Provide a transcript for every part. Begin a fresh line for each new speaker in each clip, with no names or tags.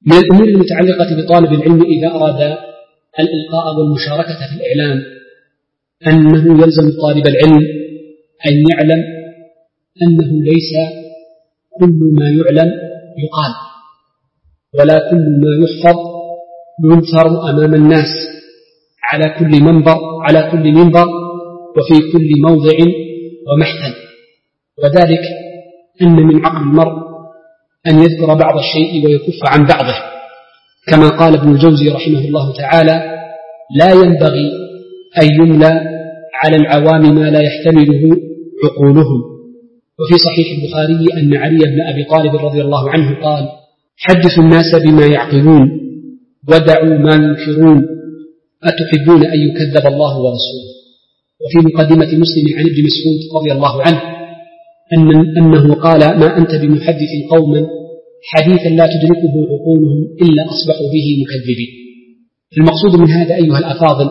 من الأمور المتعلقة بطالب العلم إذا أراد الإلقاء والمشاركة في الإعلام أنه يلزم طالب العلم أن يعلم أنه ليس كل ما يعلم يقال، ولا كل ما يحفظ ينثر أمام الناس على كل منبر وفي كل موضع ومحفل، وذلك أن من عقل المرء أن يذكر بعض الشيء ويكف عن بعضه، كما قال ابن الجوزي رحمه الله تعالى: لا ينبغي أن يملى على العوام ما لا يحتمله عقولهم. وفي صحيح البخاري أن علي بن أبي طالب رضي الله عنه قال: حدثوا الناس بما يعقلون ودعوا ما ينكرون، أتحبون أن يكذب الله ورسوله. وفي مقدمة مسلم عن ابن مسعود رضي الله عنه أنه قال: ما أنت بمحدث قوما حديثا لا تدركه عقولهم إلا أصبحوا به مكذبين. المقصود من هذا أيها الأفاضل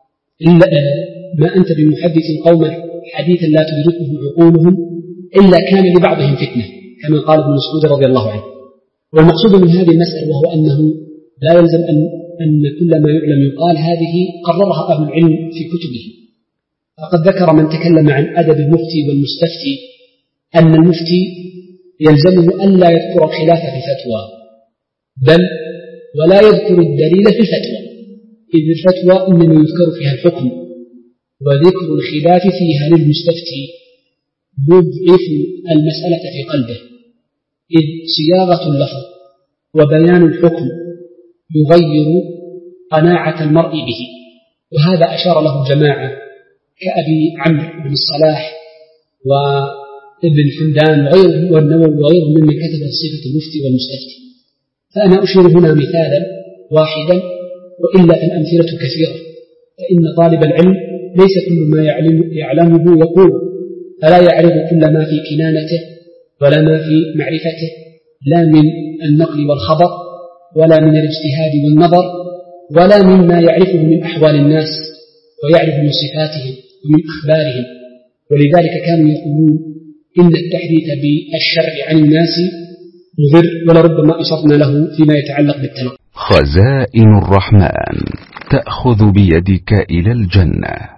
ما أنت بمحدث قوما حديثا لا تدركه عقولهم إلا كان لبعضهم فتنة، كما قال ابن مسعود رضي الله عنه. والمقصود من هذه المسألة وهو أنه لا يلزم أن كل ما يعلم يقال، هذه قررها أهل العلم في كتبه. فقد ذكر من تكلم عن أدب المفتي والمستفتي أن المفتي يلزمه ألا يذكر الخلاف في الفتوى، بل ولا يذكر الدليل في الفتوى، إذ الفتوى إنما يذكر فيها الحكم، وذكر الخلاف فيها للمستفتي يضعف المسألة في قلبه، إذ صياغة اللفظ وبيان الحكم يغير قناعة المرء به. وهذا أشار له جماعة كأبي عمرو بن الصلاح وابن حمدان والنووي وغيرهم ممن كتب صفة المفتي والمستفتي. فأنا أشير هنا مثالا واحدا، وإلا الأمثلة كثيرة، فإن طالب العلم ليس كل ما يعلمه يقول، فلا يعرف كل ما في كنانته ولا ما في معرفته، لا من النقل والخبر ولا من الاجتهاد والنظر ولا مما يعرفه من أحوال الناس ويعرف من صفاتهم ومن أخبارهم. ولذلك كانوا يقولون إن التحديث بالشرع عن الناس مضر، ولربما أشرنا له فيما يتعلق بالتلقي.
خزائن الرحمن تأخذ بيدك إلى الجنة.